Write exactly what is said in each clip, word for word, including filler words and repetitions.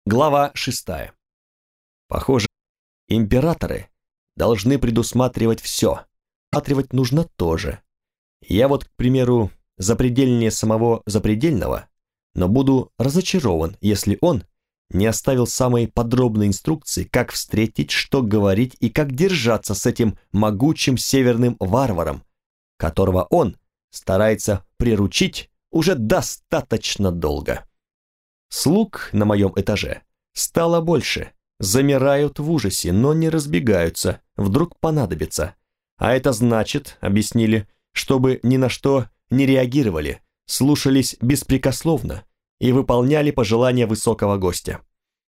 Глава шестая. Похоже, императоры должны предусматривать все. Предусматривать нужно тоже. Я вот, к примеру, запредельнее самого запредельного, но буду разочарован, если он не оставил самые подробные инструкции, как встретить, что говорить и как держаться с этим могучим северным варваром, которого он старается приручить уже достаточно долго. Слуг на моем этаже стало больше, замирают в ужасе, но не разбегаются, вдруг понадобится. А это значит, объяснили, чтобы ни на что не реагировали, слушались беспрекословно и выполняли пожелания высокого гостя.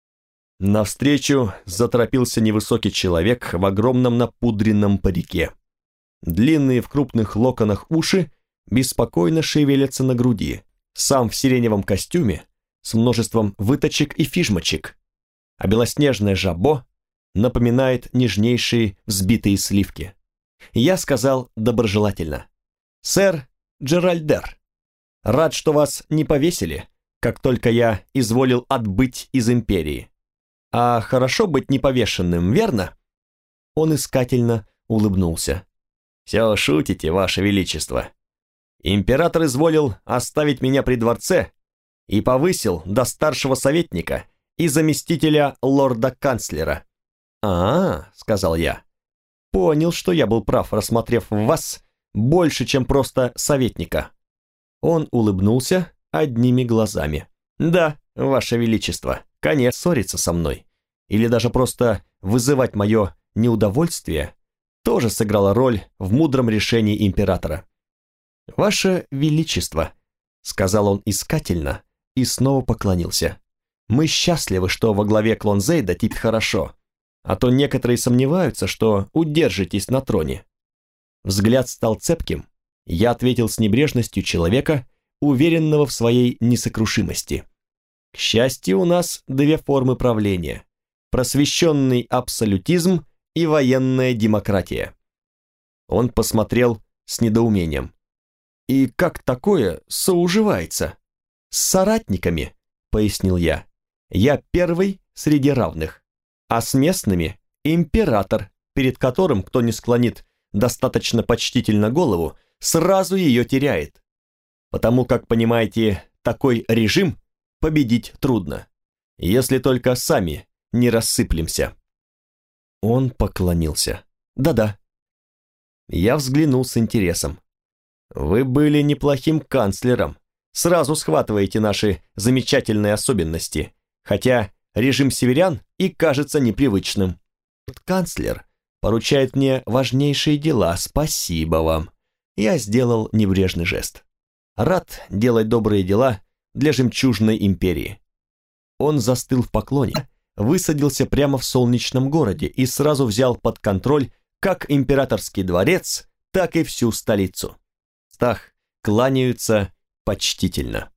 Навстречу заторопился невысокий человек в огромном напудренном парике. Длинные в крупных локонах уши беспокойно шевелятся на груди, сам в сиреневом костюме, с множеством выточек и фижмочек, а белоснежное жабо напоминает нежнейшие взбитые сливки. Я сказал доброжелательно: «Сэр Джеральдер, рад, что вас не повесили, как только я изволил отбыть из империи. А хорошо быть неповешенным, верно?» Он искательно улыбнулся. «Все шутите, ваше величество. Император изволил оставить меня при дворце и повысил до старшего советника и заместителя лорда-канцлера». «А, — сказал я, — понял, что я был прав, рассмотрев в вас больше, чем просто советника». Он улыбнулся одними глазами. «Да, ваше величество, конец ссориться со мной, или даже просто вызывать мое неудовольствие, тоже сыграла роль в мудром решении императора». «Ваше величество», — сказал он искательно, и снова поклонился. «Мы счастливы, что во главе Клонзейда теперь хорошо, а то некоторые сомневаются, что удержитесь на троне». Взгляд стал цепким, я ответил с небрежностью человека, уверенного в своей несокрушимости. «К счастью, у нас две формы правления: просвещенный абсолютизм и военная демократия». Он посмотрел с недоумением. «И как такое соуживается?» «С соратниками», — пояснил я. «Я первый среди равных, а с местными — император, перед которым, кто не склонит достаточно почтительно голову, сразу ее теряет. Потому как, понимаете, такой режим победить трудно, если только сами не рассыплемся». Он поклонился. «Да-да». Я взглянул с интересом. «Вы были неплохим канцлером. Сразу схватываете наши замечательные особенности, хотя режим северян и кажется непривычным. Канцлер поручает мне важнейшие дела, спасибо вам». Я сделал небрежный жест. Рад делать добрые дела для жемчужной империи. Он застыл в поклоне, высадился прямо в солнечном городе и сразу взял под контроль как императорский дворец, так и всю столицу. Стах кланяются почтительно.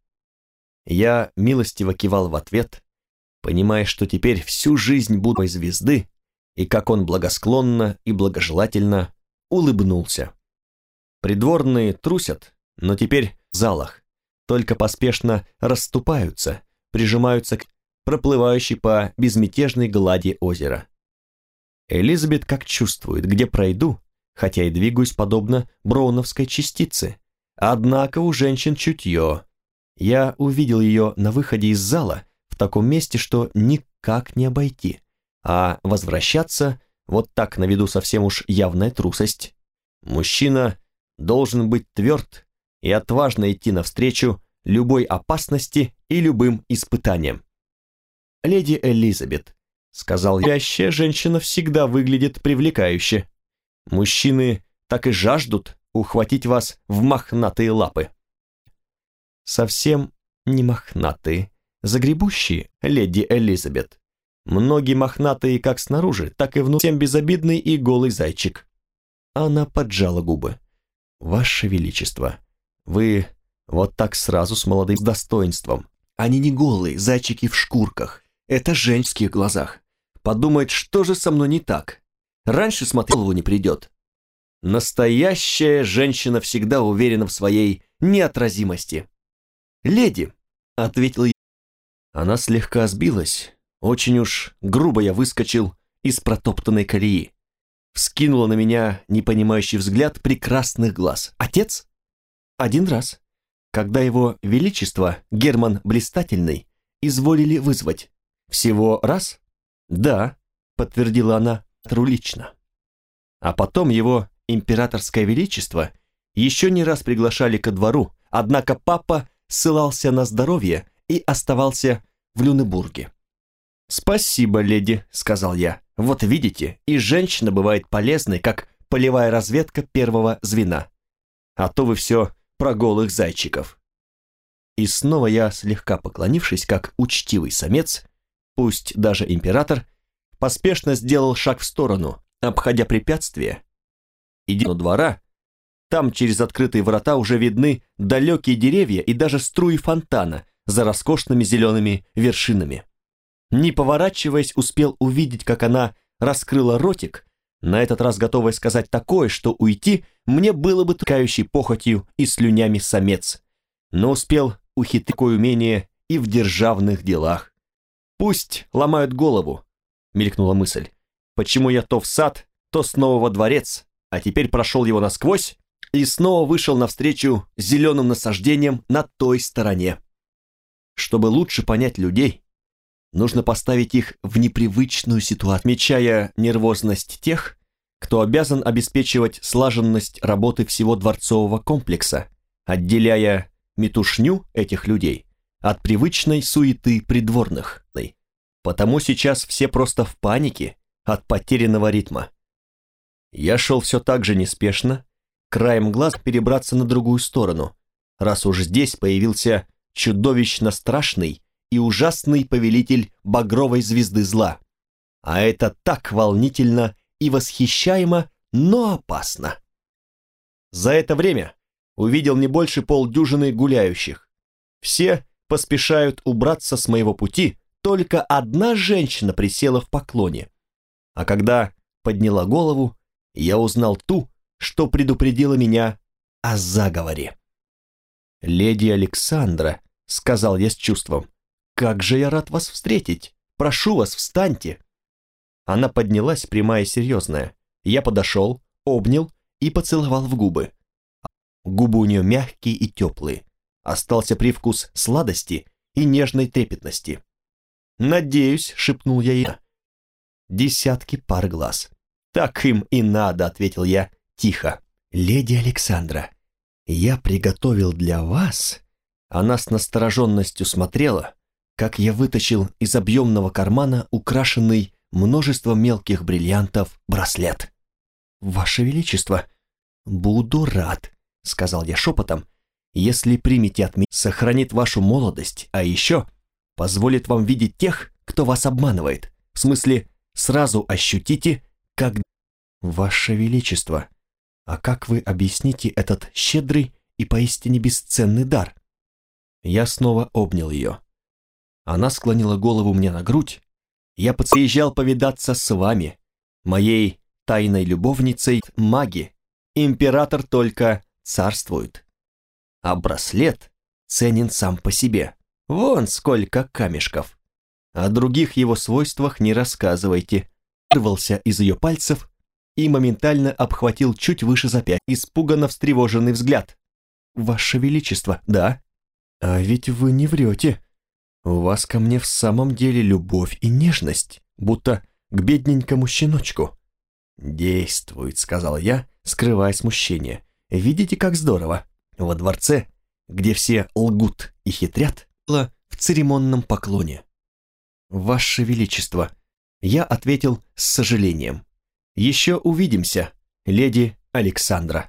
Я милостиво кивал в ответ, понимая, что теперь всю жизнь буду звезды, и как он благосклонно и благожелательно улыбнулся. Придворные трусят, но теперь в залах, только поспешно расступаются, прижимаются к проплывающей по безмятежной глади озера. Элизабет как чувствует, где пройду, хотя и двигаюсь подобно броуновской частице. Однако у женщин чутье. Я увидел ее на выходе из зала в таком месте, что никак не обойти, а возвращаться вот так на виду совсем уж явная трусость. Мужчина должен быть тверд и отважно идти навстречу любой опасности и любым испытаниям. «Леди Элизабет», — сказал я, — «спящая женщина всегда выглядит привлекающе. Мужчины так и жаждут ухватить вас в мохнатые лапы». «Совсем не мохнатые, загребущие, леди Элизабет. Многие мохнатые как снаружи, так и внутри, всем безобидный и голый зайчик». Она поджала губы. «Ваше Величество, вы вот так сразу с молодым с достоинством. Они не голые, зайчики в шкурках. Это женских глазах. Подумает, что же со мной не так. Раньше смотрел, голову не придет». Настоящая женщина всегда уверена в своей неотразимости. «Леди», — ответил я. Она слегка сбилась, Очень уж грубо я выскочил из протоптанной колеи. Вскинула на меня непонимающий взгляд прекрасных глаз. Отец? Один раз, когда его величество, Герман Блистательный, изволили вызвать. Всего раз? Да, подтвердила она, лично. А потом его императорское величество еще не раз приглашали ко двору, однако папа ссылался на здоровье и оставался в Люнебурге. «Спасибо, леди», — сказал я. «Вот видите, и женщина бывает полезной, как полевая разведка первого звена. А то вы все про голых зайчиков». И снова я, слегка поклонившись, как учтивый самец, пусть даже император, поспешно сделал шаг в сторону, обходя препятствие. Идя до двора, там через открытые врата уже видны далекие деревья и даже струи фонтана за роскошными зелеными вершинами. Не поворачиваясь, успел увидеть, как она раскрыла ротик, на этот раз готовая сказать такое, что уйти мне было бы ткающей похотью и слюнями самец, но успел ухитрить такое умение и в державных делах. «Пусть ломают голову», — мелькнула мысль. «Почему я то в сад, то снова во дворец, а теперь прошел его насквозь и снова вышел навстречу зеленым насаждениям на той стороне?» Чтобы лучше понять людей, нужно поставить их в непривычную ситуацию, отмечая нервозность тех, кто обязан обеспечивать слаженность работы всего дворцового комплекса, отделяя метушню этих людей от привычной суеты придворных. Потому сейчас все просто в панике от потерянного ритма. Я шел все так же неспешно, краем глаз перебраться на другую сторону, раз уж здесь появился чудовищно страшный и ужасный повелитель багровой звезды зла. А это так волнительно и восхищаемо, но опасно. За это время увидел не больше полдюжины гуляющих. Все поспешают убраться с моего пути, только одна женщина присела в поклоне. А когда подняла голову, я узнал ту, что предупредила меня о заговоре. «Леди Александра», — сказал я с чувством, — «как же я рад вас встретить! Прошу вас, встаньте!» Она поднялась, прямая и серьезная. Я подошел, обнял и поцеловал в губы. Губы у нее мягкие и теплые. Остался привкус сладости и нежной трепетности. «Надеюсь», — шепнул я ей. Десятки пар глаз. «Так им и надо», — ответил я тихо. «Леди Александра, я приготовил для вас...» Она с настороженностью смотрела, как я вытащил из объемного кармана украшенный множеством мелких бриллиантов браслет. «Ваше Величество, буду рад», — сказал я шепотом, «если примете от меня, сохранит вашу молодость, а еще позволит вам видеть тех, кто вас обманывает. В смысле, сразу ощутите, как...» «Ваше Величество, а как вы объясните этот щедрый и поистине бесценный дар?» Я снова обнял ее. Она склонила голову мне на грудь. «Я подъезжал повидаться с вами, моей тайной любовницей маги. Император только царствует. А браслет ценен сам по себе. Вон сколько камешков. О других его свойствах не рассказывайте». Вырвался из ее пальцев и моментально обхватил чуть выше запястья, испуганно встревоженный взгляд. «Ваше Величество, да? А ведь вы не врете. У вас ко мне в самом деле любовь и нежность, будто к бедненькому щеночку». «Действует», — сказал я, скрывая смущение. «Видите, как здорово? Во дворце, где все лгут и хитрят, было в церемонном поклоне». «Ваше Величество», — я ответил с сожалением. «Еще увидимся, леди Александра».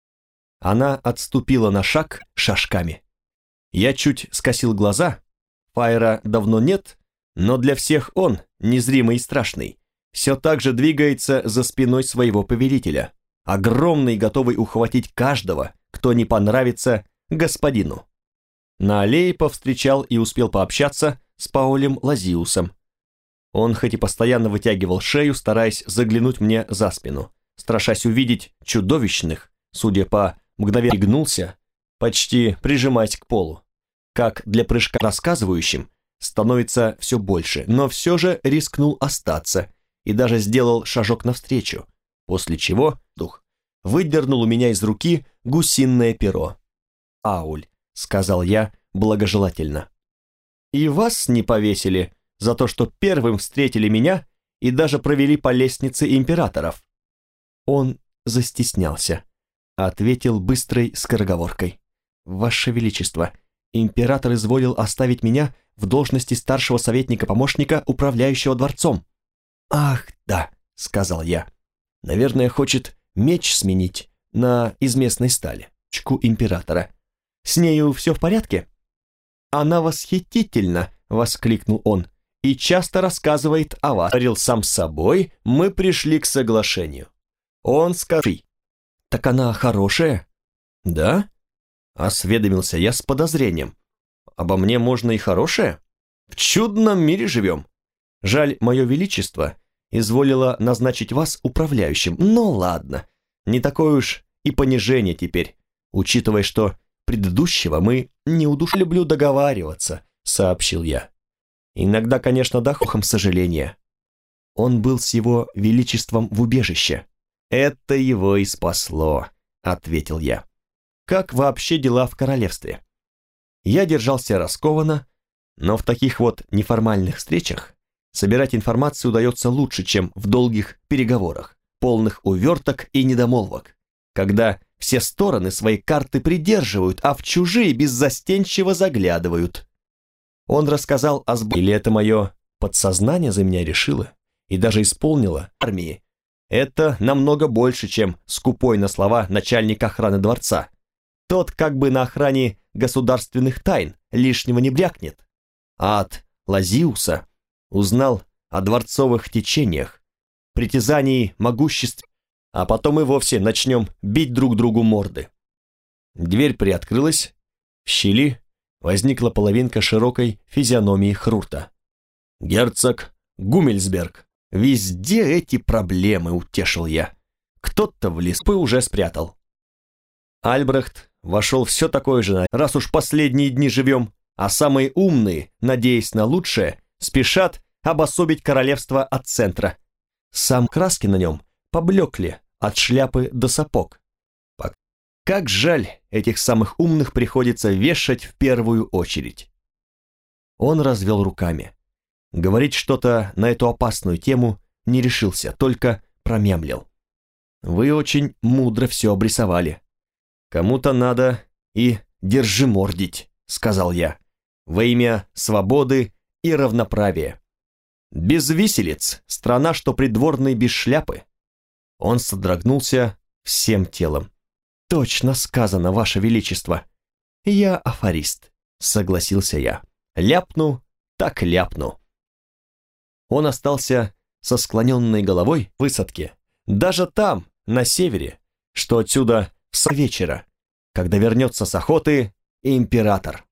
Она отступила на шаг шажками. Я чуть скосил глаза. Фаера давно нет, но для всех он, незримый и страшный, все так же двигается за спиной своего повелителя, огромный, готовый ухватить каждого, кто не понравится господину. На аллее повстречал и успел пообщаться с Паолем Лазиусом. Он хоть и постоянно вытягивал шею, стараясь заглянуть мне за спину, страшась увидеть чудовищных, судя по мгновению гнулся, почти прижимаясь к полу, как для прыжка рассказывающим, становится все больше, но все же рискнул остаться и даже сделал шажок навстречу, после чего дух выдернул у меня из руки гусиное перо. «Ауль», — сказал я благожелательно. «И вас не повесили за то, что первым встретили меня и даже провели по лестнице императоров?» Он застеснялся, ответил быстрой скороговоркой. «Ваше Величество, император изволил оставить меня в должности старшего советника-помощника, управляющего дворцом». «Ах, да», — сказал я. «Наверное, хочет меч сменить на из местной стали, чку императора. С нею все в порядке?» «Она восхитительна», — воскликнул он, «и часто рассказывает о вас». Говорил сам с собой, мы пришли к соглашению. Он скажи. «Так она хорошая?» «Да?» — осведомился я с подозрением. «Обо мне можно и хорошее? В чудном мире живем. Жаль, мое величество изволило назначить вас управляющим. Ну ладно, не такое уж и понижение теперь, учитывая, что предыдущего мы не удуш... люблю договариваться», — сообщил я. «Иногда, конечно, дохохом сожаления. Он был с его величеством в убежище». «Это его и спасло», — ответил я. «Как вообще дела в королевстве?» Я держался раскованно, но в таких вот неформальных встречах собирать информацию удается лучше, чем в долгих переговорах, полных уверток и недомолвок, когда все стороны свои карты придерживают, а в чужие беззастенчиво заглядывают. Он рассказал о сборе, или это мое подсознание за меня решило и даже исполнило армии. Это намного больше, чем скупой на слова начальник охраны дворца. Тот как бы на охране государственных тайн лишнего не брякнет. А от Лазиуса узнал о дворцовых течениях, притязании могуществ, а потом и вовсе начнем бить друг другу морды. Дверь приоткрылась, в щели возникла половинка широкой физиономии Хрурта. «Герцог Гумельсберг». «Везде эти проблемы», — утешил я. «Кто-то в леспы уже спрятал». Альбрехт вошел все такое же, раз уж последние дни живем, а самые умные, надеясь на лучшее, спешат обособить королевство от центра. Сам краски на нем поблекли от шляпы до сапог. Как жаль, этих самых умных приходится вешать в первую очередь. Он развел руками. Говорить что-то на эту опасную тему не решился, только промямлил. «Вы очень мудро все обрисовали. Кому-то надо и держи мордить», — сказал я, «во имя свободы и равноправия. Без виселиц страна, что придворный без шляпы». Он содрогнулся всем телом. «Точно сказано, Ваше Величество». «Я афорист», — согласился я. «Ляпну, так ляпну». Он остался со склоненной головой в высадке, даже там, на севере, что отсюда с вечера, когда вернется с охоты император.